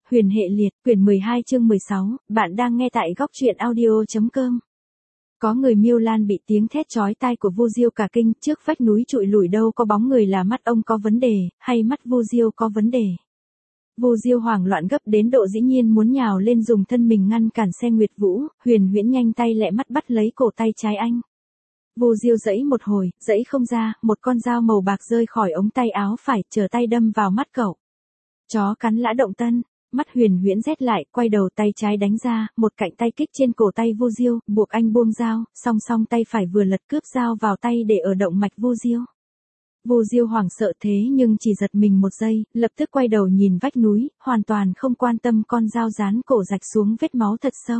Huyền hệ liệt, quyển 12 chương 16, bạn đang nghe tại góc truyện audio.com. Có người Miêu Lan bị tiếng thét chói tai của Vu Diêu cả kinh, trước vách núi trụi lủi đâu có bóng người, là mắt ông có vấn đề, hay mắt Vu Diêu có vấn đề. Vu Diêu hoảng loạn gấp đến độ dĩ nhiên muốn nhào lên dùng thân mình ngăn cản xe Nguyệt Vũ. Huyền Huyễn nhanh tay lẹ mắt bắt lấy cổ tay trái anh. Vu Diêu giãy một hồi, giãy không ra, một con dao màu bạc rơi khỏi ống tay áo phải, trở tay đâm vào mắt cậu. Chó cắn lã động tân. Mắt Huyền Huyễn rét lại, quay đầu tay trái đánh ra, một cạnh tay kích trên cổ tay Vu Diêu, buộc anh buông dao, song song tay phải vừa lật cướp dao vào tay để ở động mạch Vu Diêu. Vu Diêu hoảng sợ thế nhưng chỉ giật mình một giây, lập tức quay đầu nhìn vách núi, hoàn toàn không quan tâm con dao dán cổ rạch xuống vết máu thật sâu.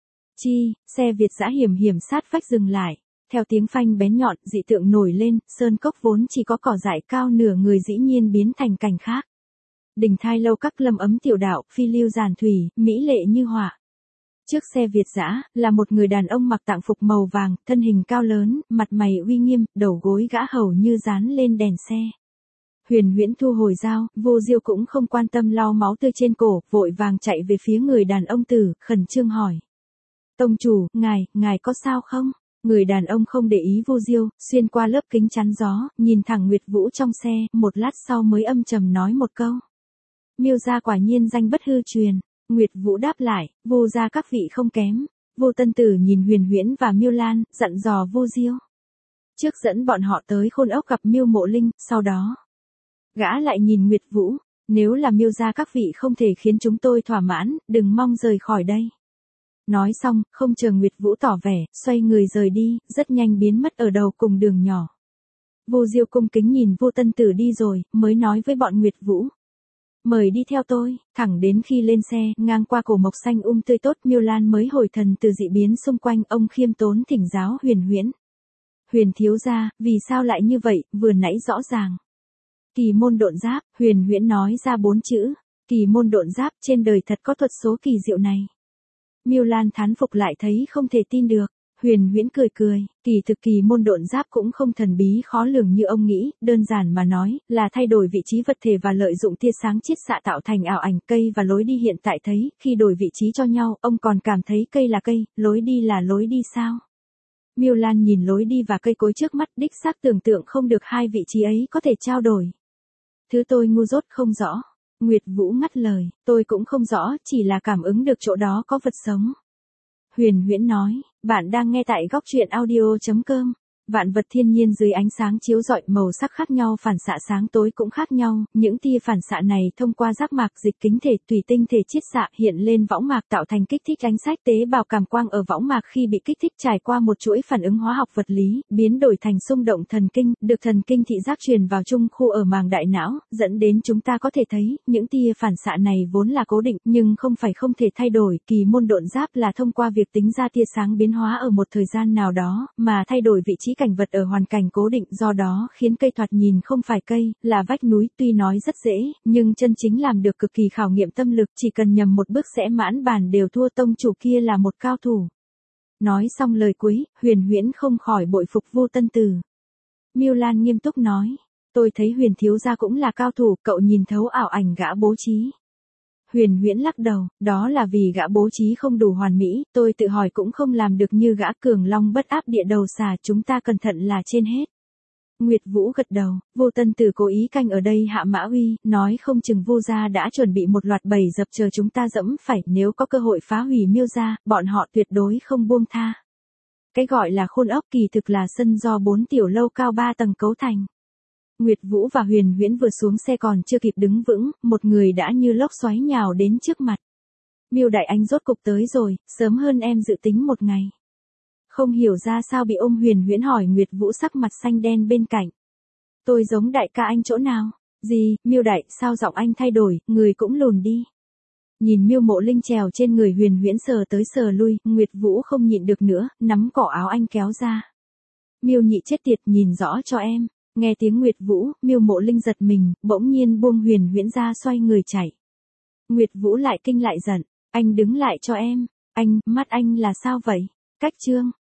Chi, xe Việt dã hiểm hiểm sát vách dừng lại. Theo tiếng phanh bén nhọn, dị tượng nổi lên, sơn cốc vốn chỉ có cỏ dại cao nửa người dĩ nhiên biến thành cảnh khác. Đình thai lâu các lâm ấm tiểu đạo, phi lưu giản thủy, mỹ lệ như họa. Trước xe Việt dã, là một người đàn ông mặc tạng phục màu vàng, thân hình cao lớn, mặt mày uy nghiêm, đầu gối gã hầu như dán lên đèn xe. Huyền Huyễn thu hồi dao, Vu Diêu cũng không quan tâm lau máu tươi trên cổ, vội vàng chạy về phía người đàn ông tử, khẩn trương hỏi. Tông chủ, ngài có sao không? Người đàn ông không để ý Vu Diêu, xuyên qua lớp kính chắn gió, nhìn thẳng Nguyệt Vũ trong xe, một lát sau mới âm trầm nói một câu. Miêu gia quả nhiên danh bất hư truyền. Nguyệt Vũ đáp lại, Vu gia các vị không kém. Vu Tân Tử nhìn Huyền Huyễn và Miêu Lan, dặn dò Vu Diêu. Trước dẫn bọn họ tới Khôn Ốc gặp Miêu Mộ Linh, sau đó. Gã lại nhìn Nguyệt Vũ, nếu là Miêu gia các vị không thể khiến chúng tôi thỏa mãn, đừng mong rời khỏi đây. Nói xong, không chờ Nguyệt Vũ tỏ vẻ, xoay người rời đi, rất nhanh biến mất ở đầu cùng đường nhỏ. Vu Diêu cung kính nhìn Vu Tân Tử đi rồi, mới nói với bọn Nguyệt Vũ. Mời đi theo tôi, thẳng đến khi lên xe, ngang qua cổ mộc xanh tươi tốt, Miêu Lan mới hồi thần từ dị biến xung quanh. Ông khiêm tốn thỉnh giáo Huyền Huyễn. Huyền thiếu gia, vì sao lại như vậy, vừa nãy rõ ràng. Kỳ môn độn giáp, Huyền Huyễn nói ra 4 chữ. Kỳ môn độn giáp, trên đời thật có thuật số kỳ diệu này. Miêu Lan thán phục lại thấy không thể tin được. Huyền Huyễn cười cười, kỳ thực kỳ môn độn giáp cũng không thần bí khó lường như ông nghĩ, đơn giản mà nói, là thay đổi vị trí vật thể và lợi dụng tia sáng chiết xạ tạo thành ảo ảnh. Cây và lối đi hiện tại thấy, khi đổi vị trí cho nhau, ông còn cảm thấy cây là cây, lối đi là lối đi sao? Miêu Lan nhìn lối đi và cây cối trước mắt, đích xác tưởng tượng không được hai vị trí ấy có thể trao đổi. Thứ tôi ngu dốt không rõ. Nguyệt Vũ ngắt lời, tôi cũng không rõ, chỉ là cảm ứng được chỗ đó có vật sống. Huyền Huyễn nói, bạn đang nghe tại góc truyện audio.com. Vạn vật thiên nhiên dưới ánh sáng chiếu rọi, màu sắc khác nhau, phản xạ sáng tối cũng khác nhau, những tia phản xạ này thông qua giác mạc dịch kính thể tùy tinh thể chiết xạ hiện lên võng mạc, tạo thành kích thích ánh sách. Tế bào cảm quang ở võng mạc khi bị kích thích trải qua một chuỗi phản ứng hóa học vật lý, biến đổi thành xung động thần kinh, được thần kinh thị giác truyền vào trung khu ở màng đại não, dẫn đến chúng ta có thể thấy, những tia phản xạ này vốn là cố định, nhưng không phải không thể thay đổi. Kỳ môn độn giáp là thông qua việc tính ra tia sáng biến hóa ở một thời gian nào đó, mà thay đổi vị trí cảnh vật ở hoàn cảnh cố định, do đó khiến cây thoạt nhìn không phải cây, là vách núi. Tuy nói rất dễ, nhưng chân chính làm được cực kỳ khảo nghiệm tâm lực, chỉ cần nhầm một bước sẽ mãn bàn đều thua. Tông chủ kia là một cao thủ. Nói xong lời cuối, Huyền Huyễn không khỏi bội phục Vu Tân Tử. Miêu Lan nghiêm túc nói, tôi thấy Huyền thiếu gia cũng là cao thủ, cậu nhìn thấu ảo ảnh gã bố trí. Huyền Huyễn lắc đầu, đó là vì gã bố trí không đủ hoàn mỹ, tôi tự hỏi cũng không làm được như gã. Cường long bất áp địa đầu xà, chúng ta cẩn thận là trên hết. Nguyệt Vũ gật đầu, Vu Tân Tử cố ý canh ở đây hạ mã uy, nói không chừng Vu gia đã chuẩn bị một loạt bẫy dập chờ chúng ta dẫm phải, nếu có cơ hội phá hủy Miêu gia, bọn họ tuyệt đối không buông tha. Cái gọi là Khôn Ốc kỳ thực là sân do 4 tiểu lâu cao 3 tầng cấu thành. Nguyệt Vũ và Huyền Huyễn vừa xuống xe còn chưa kịp đứng vững, một người đã như lốc xoáy nhào đến trước mặt. Miêu đại anh rốt cục tới rồi, sớm hơn em dự tính một ngày. Không hiểu ra sao bị ôm, Huyền Huyễn hỏi Nguyệt Vũ sắc mặt xanh đen bên cạnh. Tôi giống đại ca anh chỗ nào? Gì, Miêu đại, sao giọng anh thay đổi, người cũng lùn đi. Nhìn Miêu Mộ Linh trèo trên người Huyền Huyễn sờ tới sờ lui, Nguyệt Vũ không nhịn được nữa, nắm cổ áo anh kéo ra. Miêu nhị chết tiệt, nhìn rõ cho em. Nghe tiếng Nguyệt Vũ, Miêu Mộ Linh giật mình, bỗng nhiên buông Huyền Huyễn ra xoay người chạy. Nguyệt Vũ lại kinh lại giận, anh đứng lại cho em. Anh, mắt anh là sao vậy? Cách chương.